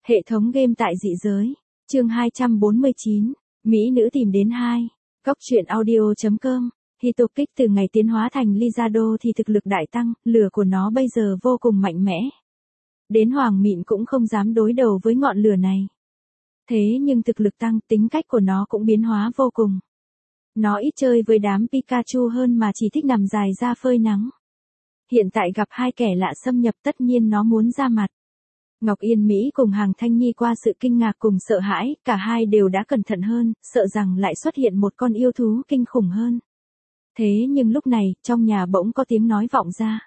Hệ thống game tại dị giới. Chương 249. Mỹ nữ tìm đến 2. Góc truyện audio.com. Hitokix từ ngày tiến hóa thành Lizardo thì thực lực đại tăng, lửa của nó bây giờ vô cùng mạnh mẽ. Đến Hoàng Mịn cũng không dám đối đầu với ngọn lửa này. Thế nhưng thực lực tăng, tính cách của nó cũng biến hóa vô cùng. Nó ít chơi với đám Pikachu hơn mà chỉ thích nằm dài ra phơi nắng. Hiện tại gặp hai kẻ lạ xâm nhập tất nhiên nó muốn ra mặt. Ngọc Yên Mỹ cùng Hàng Thanh Nhi qua sự kinh ngạc cùng sợ hãi, cả hai đều đã cẩn thận hơn, sợ rằng lại xuất hiện một con yêu thú kinh khủng hơn. Thế nhưng lúc này, trong nhà bỗng có tiếng nói vọng ra.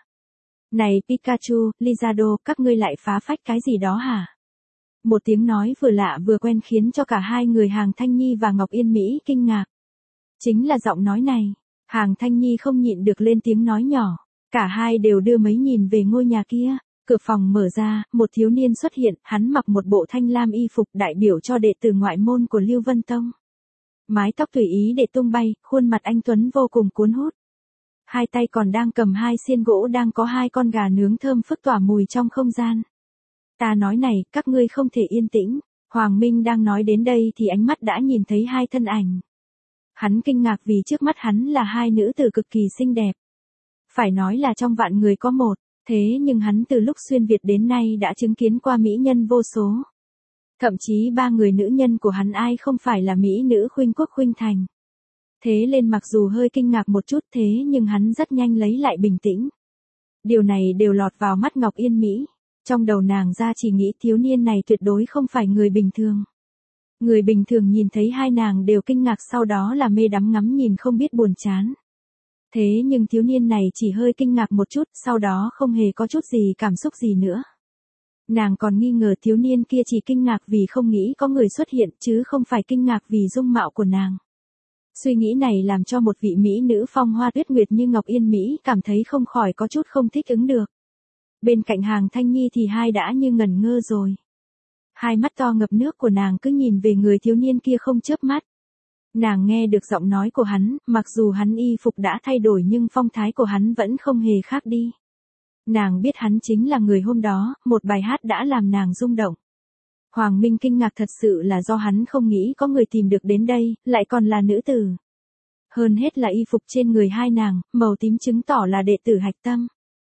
Này Pikachu, Lizardo, các ngươi lại phá phách cái gì đó hả? Một tiếng nói vừa lạ vừa quen khiến cho cả hai người Hàng Thanh Nhi và Ngọc Yên Mỹ kinh ngạc. Chính là giọng nói này. Hàng Thanh Nhi không nhịn được lên tiếng nói nhỏ. Cả hai đều đưa mấy nhìn về ngôi nhà kia. Cửa phòng mở ra, một thiếu niên xuất hiện, hắn mặc một bộ thanh lam y phục đại biểu cho đệ tử ngoại môn của Lưu Vân Tông. Mái tóc tùy ý để tung bay, khuôn mặt anh tuấn vô cùng cuốn hút. Hai tay còn đang cầm hai xiên gỗ đang có hai con gà nướng thơm phức tỏa mùi trong không gian. Ta nói này, các ngươi không thể yên tĩnh. Hoàng Minh đang nói đến đây thì ánh mắt đã nhìn thấy hai thân ảnh. Hắn kinh ngạc vì trước mắt hắn là hai nữ tử cực kỳ xinh đẹp. Phải nói là trong vạn người có một. Thế nhưng hắn từ lúc xuyên Việt đến nay đã chứng kiến qua mỹ nhân vô số. Thậm chí ba người nữ nhân của hắn ai không phải là mỹ nữ khuynh quốc khuynh thành. Thế nên mặc dù hơi kinh ngạc một chút thế nhưng hắn rất nhanh lấy lại bình tĩnh. Điều này đều lọt vào mắt Ngọc Yên Mỹ. Trong đầu nàng ra chỉ nghĩ thiếu niên này tuyệt đối không phải người bình thường. Người bình thường nhìn thấy hai nàng đều kinh ngạc sau đó là mê đắm ngắm nhìn không biết buồn chán. Thế nhưng thiếu niên này chỉ hơi kinh ngạc một chút, sau đó không hề có chút gì cảm xúc gì nữa. Nàng còn nghi ngờ thiếu niên kia chỉ kinh ngạc vì không nghĩ có người xuất hiện chứ không phải kinh ngạc vì dung mạo của nàng. Suy nghĩ này làm cho một vị mỹ nữ phong hoa tuyết nguyệt như Ngọc Yên Mỹ cảm thấy không khỏi có chút không thích ứng được. Bên cạnh Hàng Thanh Nhi thì hai đã như ngẩn ngơ rồi. Hai mắt to ngập nước của nàng cứ nhìn về người thiếu niên kia không chớp mắt. Nàng nghe được giọng nói của hắn, mặc dù hắn y phục đã thay đổi nhưng phong thái của hắn vẫn không hề khác đi. Nàng biết hắn chính là người hôm đó, một bài hát đã làm nàng rung động. Hoàng Minh kinh ngạc thật sự là do hắn không nghĩ có người tìm được đến đây, lại còn là nữ tử. Hơn hết là y phục trên người hai nàng, màu tím chứng tỏ là đệ tử hạch tâm.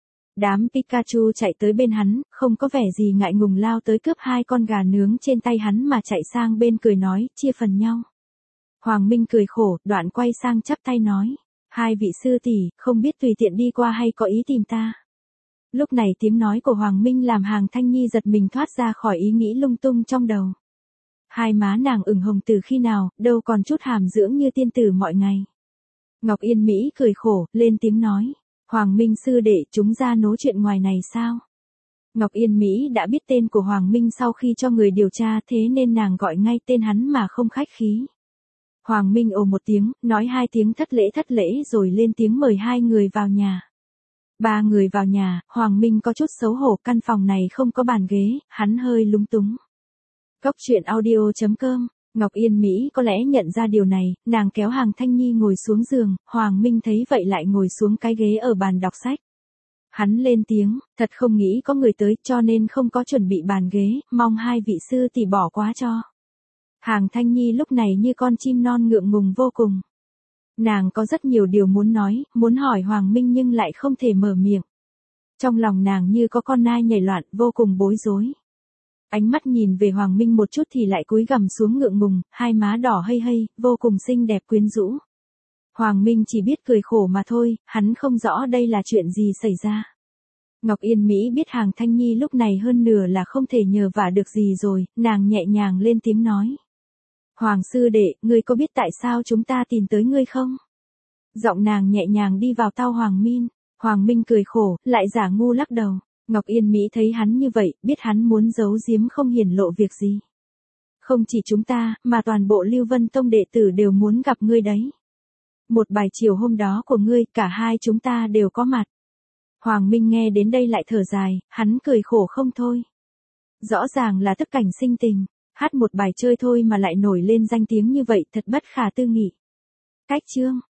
Đám Pikachu chạy tới bên hắn, không có vẻ gì ngại ngùng lao tới cướp hai con gà nướng trên tay hắn mà chạy sang bên cười nói, chia phần nhau. Hoàng Minh cười khổ, đoạn quay sang chắp tay nói, hai vị sư tỷ, không biết tùy tiện đi qua hay có ý tìm ta. Lúc này tiếng nói của Hoàng Minh làm Hàng Thanh Nhi giật mình thoát ra khỏi ý nghĩ lung tung trong đầu. Hai má nàng ửng hồng từ khi nào, đâu còn chút hàm dưỡng như tiên tử mọi ngày. Ngọc Yên Mỹ cười khổ, lên tiếng nói, Hoàng Minh sư đệ chúng ra nói chuyện ngoài này sao? Ngọc Yên Mỹ đã biết tên của Hoàng Minh sau khi cho người điều tra thế nên nàng gọi ngay tên hắn mà không khách khí. Hoàng Minh ồ một tiếng, nói hai tiếng thất lễ rồi lên tiếng mời hai người vào nhà. Ba người vào nhà, Hoàng Minh có chút xấu hổ, căn phòng này không có bàn ghế, hắn hơi lúng túng. Góc truyện audio.com. Ngọc Yên Mỹ có lẽ nhận ra điều này, nàng kéo Hàng Thanh Nhi ngồi xuống giường, Hoàng Minh thấy vậy lại ngồi xuống cái ghế ở bàn đọc sách. Hắn lên tiếng, thật không nghĩ có người tới cho nên không có chuẩn bị bàn ghế, mong hai vị sư tỷ bỏ qua cho. Hàng Thanh Nhi lúc này như con chim non ngượng ngùng vô cùng. Nàng có rất nhiều điều muốn nói, muốn hỏi Hoàng Minh nhưng lại không thể mở miệng. Trong lòng nàng như có con nai nhảy loạn, vô cùng bối rối. Ánh mắt nhìn về Hoàng Minh một chút thì lại cúi gằm xuống ngượng ngùng, hai má đỏ hây hây, vô cùng xinh đẹp quyến rũ. Hoàng Minh chỉ biết cười khổ mà thôi, hắn không rõ đây là chuyện gì xảy ra. Ngọc Yên Mỹ biết Hàng Thanh Nhi lúc này hơn nửa là không thể nhờ vả được gì rồi, nàng nhẹ nhàng lên tiếng nói. Hoàng sư đệ, ngươi có biết tại sao chúng ta tìm tới ngươi không? Giọng nàng nhẹ nhàng đi vào tai Hoàng Minh. Hoàng Minh cười khổ, lại giả ngu lắc đầu. Ngọc Yên Mỹ thấy hắn như vậy, biết hắn muốn giấu giếm không hiển lộ việc gì. Không chỉ chúng ta, mà toàn bộ Lưu Vân Tông đệ tử đều muốn gặp ngươi đấy. Một bài chiều hôm đó của ngươi, cả hai chúng ta đều có mặt. Hoàng Minh nghe đến đây lại thở dài, hắn cười khổ không thôi. Rõ ràng là thức cảnh sinh tình, hát một bài chơi thôi mà lại nổi lên danh tiếng như vậy thật bất khả tư nghị. Cách chương.